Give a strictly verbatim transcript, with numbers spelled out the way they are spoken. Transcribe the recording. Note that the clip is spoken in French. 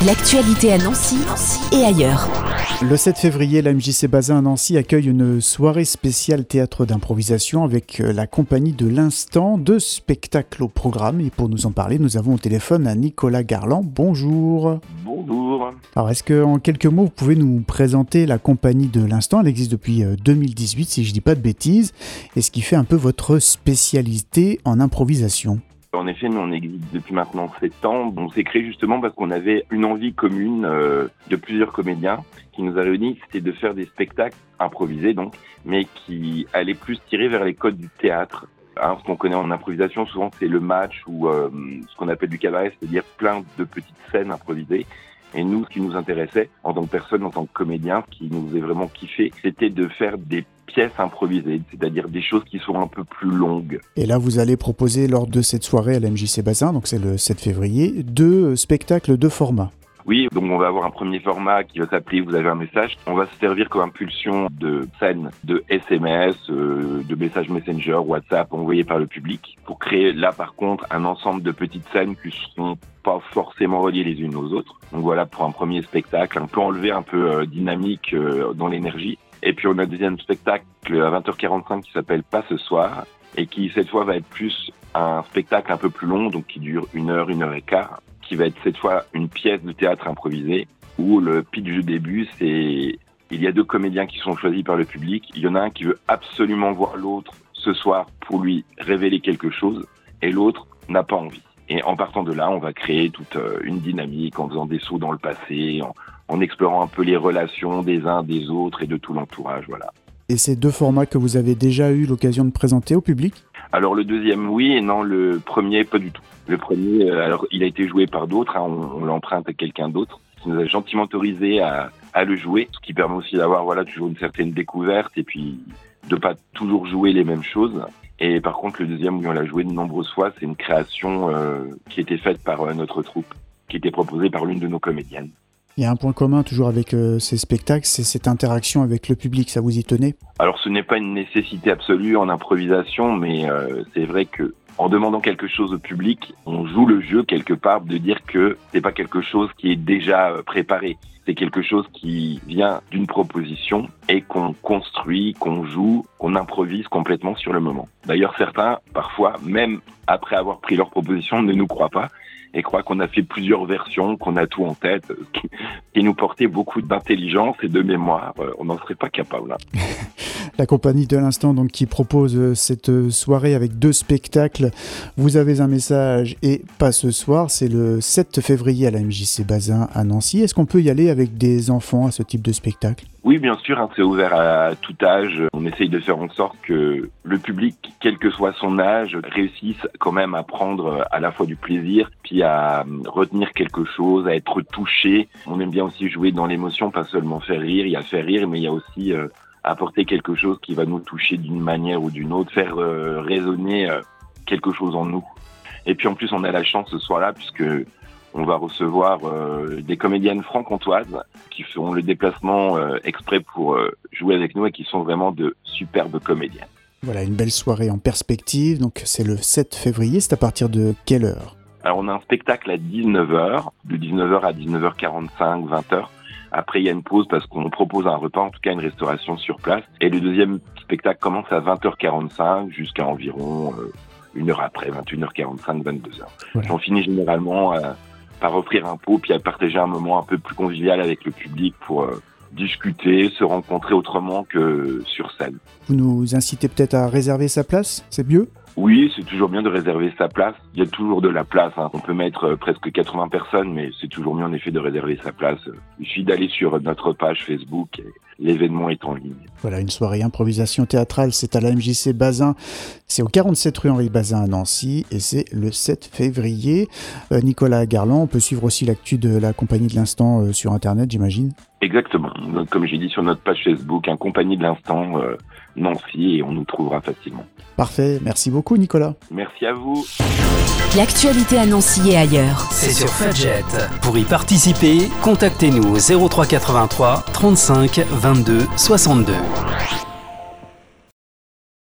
L'actualité à Nancy, Nancy et ailleurs. Le sept février, la M J C Bazin à Nancy accueille une soirée spéciale théâtre d'improvisation avec la compagnie de l'Instant, deux spectacles au programme. Et pour nous en parler, nous avons au téléphone à Nicolas Garland. Bonjour. Bonjour. Alors, est-ce qu'en quelques mots, vous pouvez nous présenter la compagnie de l'Instant ? Elle existe depuis deux mille dix-huit, si je ne dis pas de bêtises. Et ce qui fait un peu votre spécialité en improvisation. En effet, nous, on existe depuis maintenant sept ans. On s'est créé justement parce qu'on avait une envie commune euh, de plusieurs comédiens qui nous a réunis. C'était de faire des spectacles improvisés, donc, mais qui allaient plus tirer vers les codes du théâtre. Hein, ce qu'on connaît en improvisation, souvent, c'est le match ou euh, ce qu'on appelle du cabaret, c'est-à-dire plein de petites scènes improvisées. Et nous, ce qui nous intéressait, en tant que personne, en tant que comédien, ce qui nous faisait vraiment kiffer, c'était de faire des pièces improvisées, c'est-à-dire des choses qui sont un peu plus longues. Et là, vous allez proposer, lors de cette soirée à la M J C Bazin, donc c'est le sept février, deux spectacles de format. Oui, donc on va avoir un premier format qui va s'appeler « Vous avez un message ». On va se servir comme impulsion de scènes, de S M S, euh, de messages Messenger, WhatsApp envoyés par le public pour créer là par contre un ensemble de petites scènes qui ne sont pas forcément reliées les unes aux autres. Donc voilà pour un premier spectacle, un peu enlevé, un peu euh, dynamique euh, dans l'énergie. Et puis on a un deuxième spectacle à vingt heures quarante-cinq qui s'appelle « Pas ce soir » et qui cette fois va être plus un spectacle un peu plus long, donc qui dure une heure, une heure et quart, qui va être cette fois une pièce de théâtre improvisée où le pitch du début, c'est il y a deux comédiens qui sont choisis par le public. Il y en a un qui veut absolument voir l'autre ce soir pour lui révéler quelque chose et l'autre n'a pas envie. Et en partant de là, on va créer toute une dynamique en faisant des sauts dans le passé, en, en explorant un peu les relations des uns des autres et de tout l'entourage, voilà. Et ces deux formats que vous avez déjà eu l'occasion de présenter au public ? Alors le deuxième, oui, et non, le premier, pas du tout. Le premier, alors il a été joué par d'autres, hein, on, on l'emprunte à quelqu'un d'autre, qui nous a gentiment autorisé à, à le jouer, ce qui permet aussi d'avoir voilà toujours une certaine découverte et puis de pas toujours jouer les mêmes choses. Et par contre, le deuxième, oui, on l'a joué de nombreuses fois, c'est une création euh, qui était faite par euh, notre troupe, qui était proposée par l'une de nos comédiennes. Il y a un point commun toujours avec euh, ces spectacles, c'est cette interaction avec le public, ça vous y tenez ? Alors ce n'est pas une nécessité absolue en improvisation, mais euh, c'est vrai que en demandant quelque chose au public, on joue le jeu quelque part de dire que c'est pas quelque chose qui est déjà euh, préparé. C'est quelque chose qui vient d'une proposition et qu'on construit, qu'on joue, qu'on improvise complètement sur le moment. D'ailleurs, certains, parfois, même après avoir pris leur proposition, ne nous croient pas et croient qu'on a fait plusieurs versions, qu'on a tout en tête, ce qui, qui nous portait beaucoup d'intelligence et de mémoire. On n'en serait pas capable. Hein. La compagnie de l'Instant donc, qui propose cette soirée avec deux spectacles. Vous avez un message et pas ce soir. C'est le sept février à la M J C Bazin à Nancy. Est-ce qu'on peut y aller avec des enfants à ce type de spectacle ? Oui, bien sûr, hein, c'est ouvert à tout âge. On essaye de faire en sorte que le public, quel que soit son âge, réussisse quand même à prendre à la fois du plaisir, puis à retenir quelque chose, à être touché. On aime bien aussi jouer dans l'émotion, pas seulement faire rire. Il y a faire rire, mais il y a aussi euh, apporter quelque chose qui va nous toucher d'une manière ou d'une autre, faire euh, résonner euh, quelque chose en nous. Et puis en plus, on a la chance ce soir-là, puisque on va recevoir euh, des comédiennes franc-comtoises qui feront le déplacement euh, exprès pour euh, jouer avec nous et qui sont vraiment de superbes comédiennes. Voilà, une belle soirée en perspective. Donc c'est le sept février, c'est à partir de quelle heure ? Alors on a un spectacle à dix-neuf heures, de dix-neuf heures à dix-neuf heures quarante-cinq, vingt heures. Après il y a une pause parce qu'on propose un repas, en tout cas une restauration sur place. Et le deuxième spectacle commence à vingt heures quarante-cinq jusqu'à environ euh, une heure après, vingt et une heures quarante-cinq, vingt-deux heures. Voilà. On finit généralement euh, par offrir un pot, puis à partager un moment un peu plus convivial avec le public pour euh, discuter, se rencontrer autrement que sur scène. Vous nous incitez peut-être à réserver sa place, c'est mieux ? Oui, c'est toujours bien de réserver sa place. Il y a toujours de la place. Hein. On peut mettre euh, presque quatre-vingts personnes, mais c'est toujours mieux en effet de réserver sa place. Il suffit d'aller sur notre page Facebook et l'événement est en ligne. Voilà, une soirée improvisation théâtrale, c'est à la M J C Bazin. C'est au quarante-sept rue Henri Bazin à Nancy et c'est le sept février. Euh, Nicolas Garland, on peut suivre aussi l'actu de la compagnie de l'Instant euh, sur Internet, j'imagine ? Exactement. Donc, comme j'ai dit sur notre page Facebook, un compagnie de l'Instant euh, Nancy et on nous trouvera facilement. Parfait, merci beaucoup Nicolas. Merci à vous. L'actualité à Nancy et ailleurs. C'est sur Fudget. Pour y participer, contactez-nous au zéro trois quatre-vingt-trois trente-cinq vingt-deux soixante-deux.